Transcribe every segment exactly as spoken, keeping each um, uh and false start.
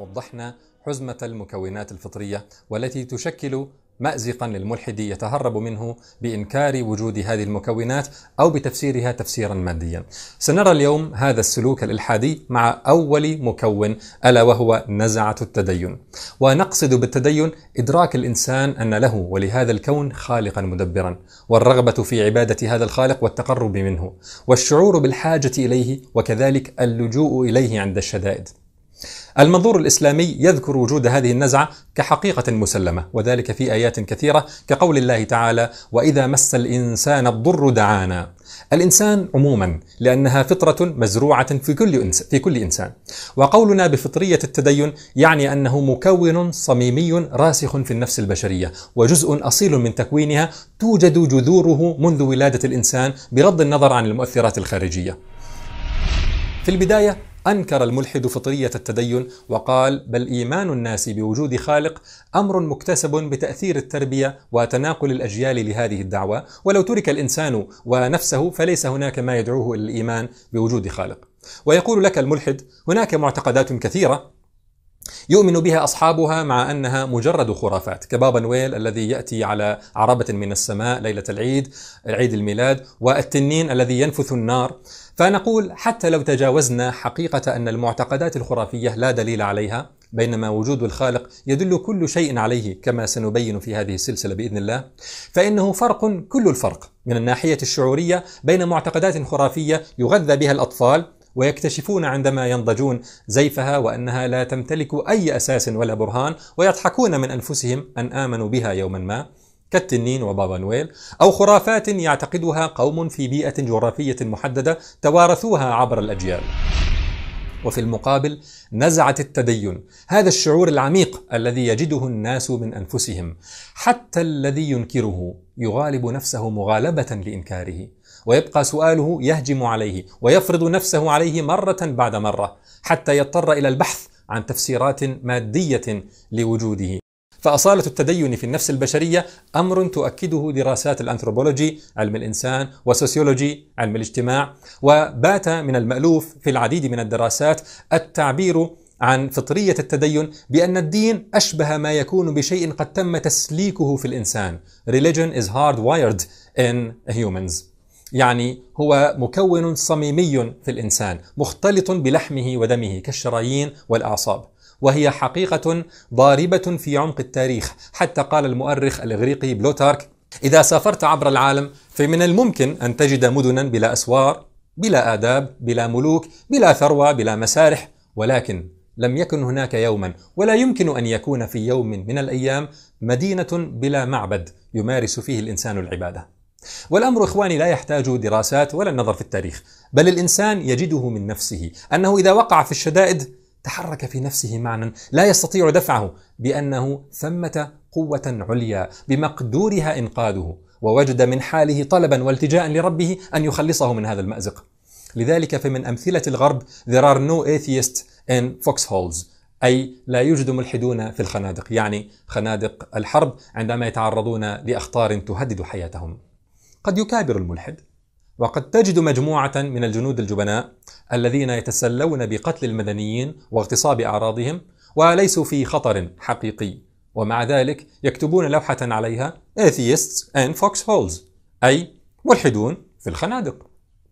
وضحنا حزمة المكونات الفطرية والتي تشكل مأزقا للملحد يتهرب منه بإنكار وجود هذه المكونات أو بتفسيرها تفسيرا ماديا. سنرى اليوم هذا السلوك الإلحادي مع أول مكون ألا وهو نزعة التدين. ونقصد بالتدين إدراك الإنسان أن له ولهذا الكون خالقا مدبرا، والرغبة في عبادة هذا الخالق والتقرب منه، والشعور بالحاجة إليه، وكذلك اللجوء إليه عند الشدائد. المنظور الإسلامي يذكر وجود هذه النزعة كحقيقة مسلمة، وذلك في آيات كثيرة كقول الله تعالى: وإذا مس الإنسان الضر دعانا. الإنسان عموما لأنها فطرة مزروعة في كل في كل إنسان، وقولنا بفطرية التدين يعني أنه مكون صميمي راسخ في النفس البشرية، وجزء أصيل من تكوينها توجد جذوره منذ ولادة الإنسان بغض النظر عن المؤثرات الخارجية. في البداية أنكر الملحد فطرية التدين وقال: بل إيمان الناس بوجود خالق أمر مكتسب بتأثير التربية وتناقل الأجيال لهذه الدعوة، ولو ترك الإنسان ونفسه فليس هناك ما يدعوه إلى الإيمان بوجود خالق. ويقول لك الملحد: هناك معتقدات كثيرة يؤمن بها أصحابها مع أنها مجرد خرافات، كبابا نويل الذي يأتي على عربة من السماء ليلة العيد عيد الميلاد، والتنين الذي ينفث النار. فنقول حتى لو تجاوزنا حقيقة أن المعتقدات الخرافية لا دليل عليها، بينما وجود الخالق يدل كل شيء عليه كما سنبين في هذه السلسلة بإذن الله، فإنه فرق كل الفرق من الناحية الشعورية بين معتقدات خرافية يغذى بها الأطفال ويكتشفون عندما ينضجون زيفها وأنها لا تمتلك أي أساس ولا برهان، ويضحكون من أنفسهم أن آمنوا بها يوما ما، كالتنين وبابا نويل، أو خرافات يعتقدها قوم في بيئة جغرافية محددة توارثوها عبر الأجيال. وفي المقابل نزعة التدين، هذا الشعور العميق الذي يجده الناس من أنفسهم، حتى الذي ينكره يغالب نفسه مغالبة لإنكاره، ويبقى سؤاله يهجم عليه ويفرض نفسه عليه مرة بعد مرة حتى يضطر إلى البحث عن تفسيرات مادية لوجوده. فأصالة التدين في النفس البشرية أمر تؤكده دراسات الأنثروبولوجي علم الإنسان وسوسيولوجي علم الاجتماع، وبات من المألوف في العديد من الدراسات التعبير عن فطرية التدين بأن الدين أشبه ما يكون بشيء قد تم تسليكه في الإنسان. Religion is hardwired in humans، يعني هو مكون صميمي في الإنسان مختلط بلحمه ودمه كالشرايين والأعصاب، وهي حقيقة ضاربة في عمق التاريخ. حتى قال المؤرخ الإغريقي بلوتارك: إذا سافرت عبر العالم فمن الممكن أن تجد مدنا بلا أسوار، بلا آداب، بلا ملوك، بلا ثروة، بلا مسارح، ولكن لم يكن هناك يوما ولا يمكن أن يكون في يوم من الأيام مدينة بلا معبد يمارس فيه الإنسان العبادة. والأمر إخواني لا يحتاج دراسات ولا النظر في التاريخ، بل الإنسان يجده من نفسه أنه إذا وقع في الشدائد تحرك في نفسه معنى لا يستطيع دفعه بأنه ثمة قوة عليا بمقدورها إنقاذه، ووجد من حاله طلبا والتجاء لربه أن يخلصه من هذا المأزق. لذلك فمن أمثلة الغرب there are no atheists in foxholes، أي لا يوجد ملحدون في الخنادق، يعني خنادق الحرب عندما يتعرضون لأخطار تهدد حياتهم. قد يكابر الملحد، وقد تجد مجموعة من الجنود الجبناء الذين يتسلون بقتل المدنيين واغتصاب أعراضهم وليسوا في خطر حقيقي، ومع ذلك يكتبون لوحة عليها Atheists and Foxholes، أي ملحدون في الخنادق.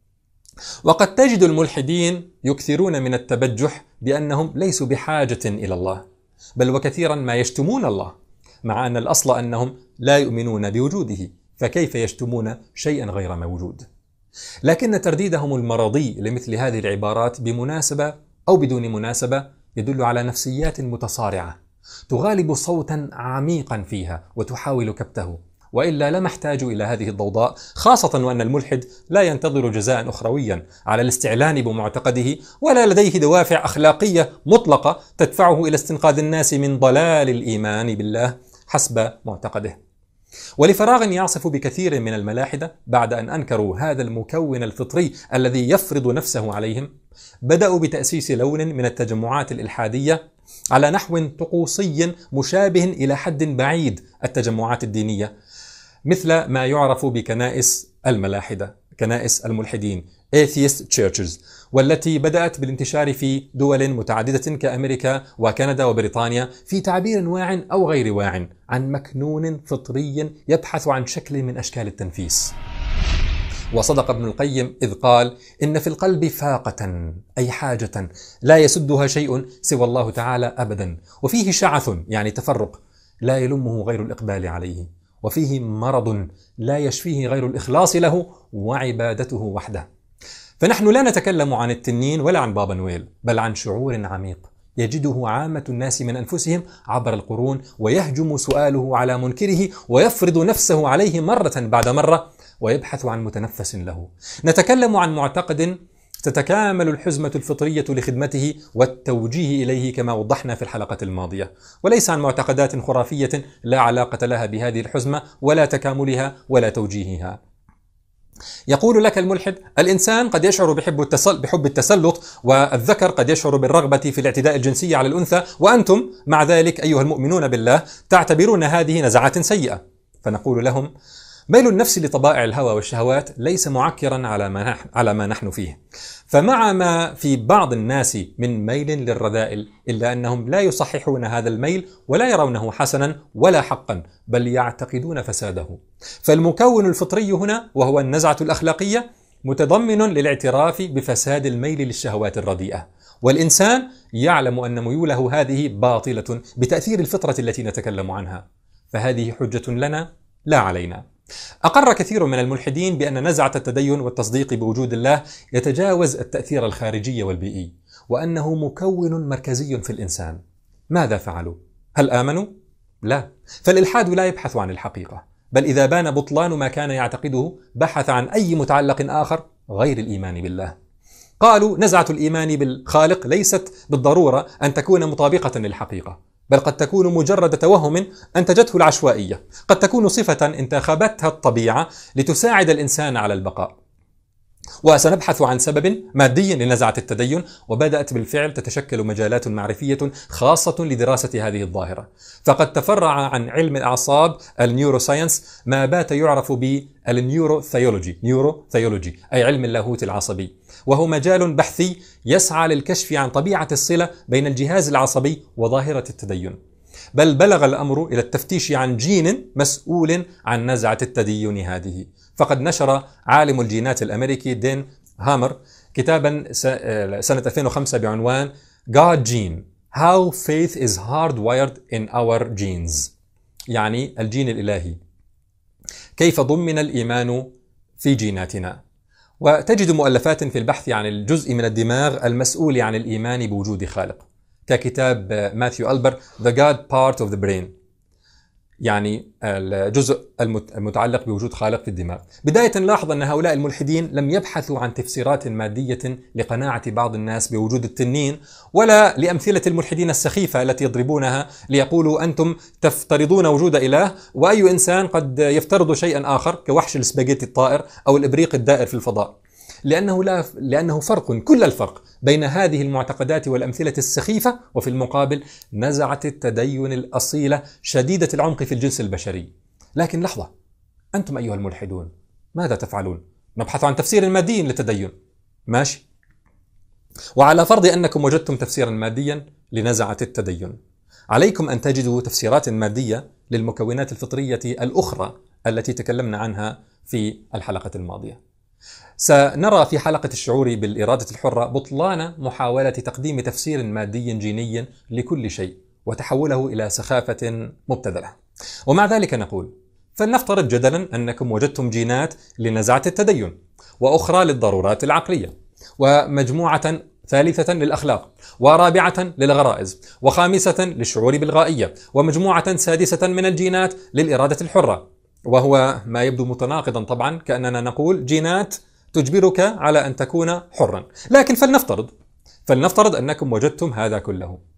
وقد تجد الملحدين يكثرون من التبجح بأنهم ليسوا بحاجة إلى الله، بل وكثيرا ما يشتمون الله، مع أن الأصل أنهم لا يؤمنون بوجوده، فكيف يشتمون شيئا غير موجود؟ لكن ترديدهم المرضي لمثل هذه العبارات بمناسبة أو بدون مناسبة يدل على نفسيات متصارعة تغالب صوتا عميقا فيها وتحاول كبته، وإلا لما احتاج إلى هذه الضوضاء، خاصة وأن الملحد لا ينتظر جزاء أخرويا على الاستعلان بمعتقده، ولا لديه دوافع أخلاقية مطلقة تدفعه إلى استنقاذ الناس من ضلال الإيمان بالله حسب معتقده. ولفراغ يعصف بكثير من الملاحدة بعد أن أنكروا هذا المكون الفطري الذي يفرض نفسه عليهم، بدأوا بتأسيس لون من التجمعات الإلحادية على نحو طقوسي مشابه إلى حد بعيد التجمعات الدينية، مثل ما يعرف بكنائس الملاحدة كنائس الملحدين Atheist Churches، والتي بدأت بالانتشار في دول متعددة كأمريكا وكندا وبريطانيا في تعبير واع أو غير واع عن مكنون فطري يبحث عن شكل من أشكال التنفيس. وصدق ابن القيم إذ قال: إن في القلب فاقة، أي حاجة لا يسدها شيء سوى الله تعالى أبدا، وفيه شعث يعني تفرق لا يلمه غير الإقبال عليه، وفيه مرض لا يشفيه غير الإخلاص له وعبادته وحده. فنحن لا نتكلم عن التنين ولا عن بابا نويل، بل عن شعور عميق يجده عامة الناس من أنفسهم عبر القرون، ويهجم سؤاله على منكره ويفرض نفسه عليه مرة بعد مرة، ويبحث عن متنفس له. نتكلم عن معتقد تتكامل الحزمة الفطرية لخدمته والتوجيه إليه كما وضحنا في الحلقة الماضية، وليس عن معتقدات خرافية لا علاقة لها بهذه الحزمة ولا تكاملها ولا توجيهها. يقول لك الملحد: الإنسان قد يشعر بحب التسل... بحب التسلط، والذكر قد يشعر بالرغبة في الاعتداء الجنسي على الأنثى، وأنتم مع ذلك أيها المؤمنون بالله تعتبرون هذه نزعات سيئة. فنقول لهم: ميل النفس لطبائع الهوى والشهوات ليس معكرا على ما نحن على ما نحن فيه، فمع ما في بعض الناس من ميل للرذائل، إلا أنهم لا يصححون هذا الميل ولا يرونه حسنا ولا حقا، بل يعتقدون فساده. فالمكون الفطري هنا وهو النزعة الأخلاقية متضمن للاعتراف بفساد الميل للشهوات الرديئة، والإنسان يعلم أن ميوله هذه باطلة بتأثير الفطرة التي نتكلم عنها، فهذه حجة لنا لا علينا. أقر كثير من الملحدين بأن نزعة التدين والتصديق بوجود الله يتجاوز التأثير الخارجي والبيئي، وأنه مكون مركزي في الإنسان. ماذا فعلوا؟ هل آمنوا؟ لا، فالإلحاد لا يبحث عن الحقيقة، بل إذا بان بطلان ما كان يعتقده بحث عن أي متعلق آخر غير الإيمان بالله. قالوا: نزعة الإيمان بالخالق ليست بالضرورة أن تكون مطابقة للحقيقة، بل قد تكون مجرد توهم أنتجته العشوائية، قد تكون صفة انتخبتها الطبيعة لتساعد الإنسان على البقاء. وسنبحث عن سبب مادي لنزعة التدين، وبدأت بالفعل تتشكل مجالات معرفية خاصة لدراسة هذه الظاهرة. فقد تفرع عن علم الأعصاب النيوروساينس ما بات يعرف بالنيوروثيولوجي نيوروثيولوجي أي علم اللاهوت العصبي، وهو مجال بحثي يسعى للكشف عن طبيعة الصلة بين الجهاز العصبي وظاهرة التدين. بل بلغ الأمر إلى التفتيش عن جين مسؤول عن نزعة التدين هذه. فقد نشر عالم الجينات الأمريكي دين هامر كتابا سنة ألفين وخمسة بعنوان God Gene: How Faith is Hardwired in Our Genes، يعني الجين الإلهي، كيف ضمن الإيمان في جيناتنا. وتجد مؤلفات في البحث عن الجزء من الدماغ المسؤول عن الإيمان بوجود خالق، ككتاب ماثيو ألبر The God Part of the Brain، يعني الجزء المتعلق بوجود خالق في الدماغ. بداية نلاحظ أن هؤلاء الملحدين لم يبحثوا عن تفسيرات مادية لقناعة بعض الناس بوجود التنين، ولا لأمثلة الملحدين السخيفة التي يضربونها ليقولوا أنتم تفترضون وجود إله، وأي إنسان قد يفترض شيئا آخر كوحش السباجيتي الطائر أو الإبريق الدائر في الفضاء. لأنه, لا لأنه فرق، كل الفرق بين هذه المعتقدات والأمثلة السخيفة وفي المقابل نزعة التدين الأصيلة شديدة العمق في الجنس البشري. لكن لحظة، أنتم أيها الملحدون ماذا تفعلون؟ نبحث عن تفسير مادي للتدين، ماشي، وعلى فرض أنكم وجدتم تفسيرا ماديا لنزعة التدين، عليكم أن تجدوا تفسيرات مادية للمكونات الفطرية الأخرى التي تكلمنا عنها في الحلقة الماضية. سنرى في حلقة الشعور بالإرادة الحرة بطلان محاولة تقديم تفسير مادي جيني لكل شيء وتحوله إلى سخافة مبتذلة. ومع ذلك نقول: فلنفترض جدلا أنكم وجدتم جينات لنزعة التدين، وأخرى للضرورات العقلية، ومجموعة ثالثة للأخلاق، ورابعة للغرائز، وخامسة للشعور بالغائية، ومجموعة سادسة من الجينات للإرادة الحرة، وهو ما يبدو متناقضا طبعا، كأننا نقول جينات تجبرك على أن تكون حرا. لكن فلنفترض فلنفترض أنكم وجدتم هذا كله.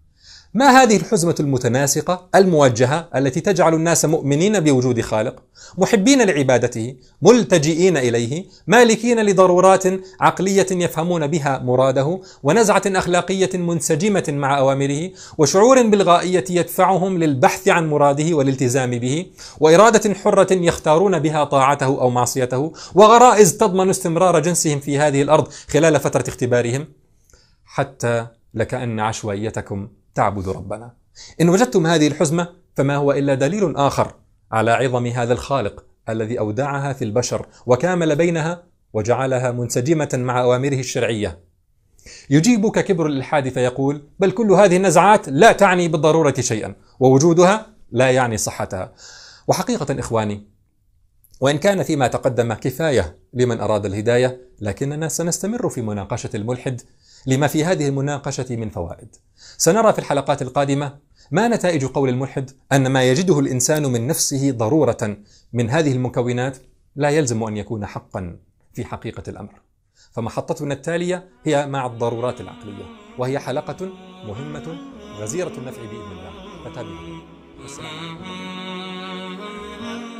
ما هذه الحزمة المتناسقة الموجهة التي تجعل الناس مؤمنين بوجود خالق، محبين لعبادته، ملتجئين إليه، مالكين لضرورات عقلية يفهمون بها مراده، ونزعة أخلاقية منسجمة مع أوامره، وشعور بالغائية يدفعهم للبحث عن مراده والالتزام به، وإرادة حرة يختارون بها طاعته أو معصيته، وغرائز تضمن استمرار جنسهم في هذه الأرض خلال فترة اختبارهم، حتى لكأن عشوائيتكم تعبد ربنا. إن وجدتم هذه الحزمة فما هو إلا دليل آخر على عظم هذا الخالق الذي أودعها في البشر وكامل بينها وجعلها منسجمة مع أوامره الشرعية. يجيبك كبر الإلحاد فيقول: بل كل هذه النزعات لا تعني بالضرورة شيئا، ووجودها لا يعني صحتها. وحقيقة إخواني، وإن كان فيما تقدم كفاية لمن أراد الهداية، لكننا سنستمر في مناقشة الملحد لما في هذه المناقشة من فوائد. سنرى في الحلقات القادمة ما نتائج قول الملحد أن ما يجده الإنسان من نفسه ضرورة من هذه المكونات لا يلزم أن يكون حقا في حقيقة الأمر. فمحطتنا التالية هي مع الضرورات العقلية، وهي حلقة مهمة غزيرة النفع بإذن الله، فتابعوا.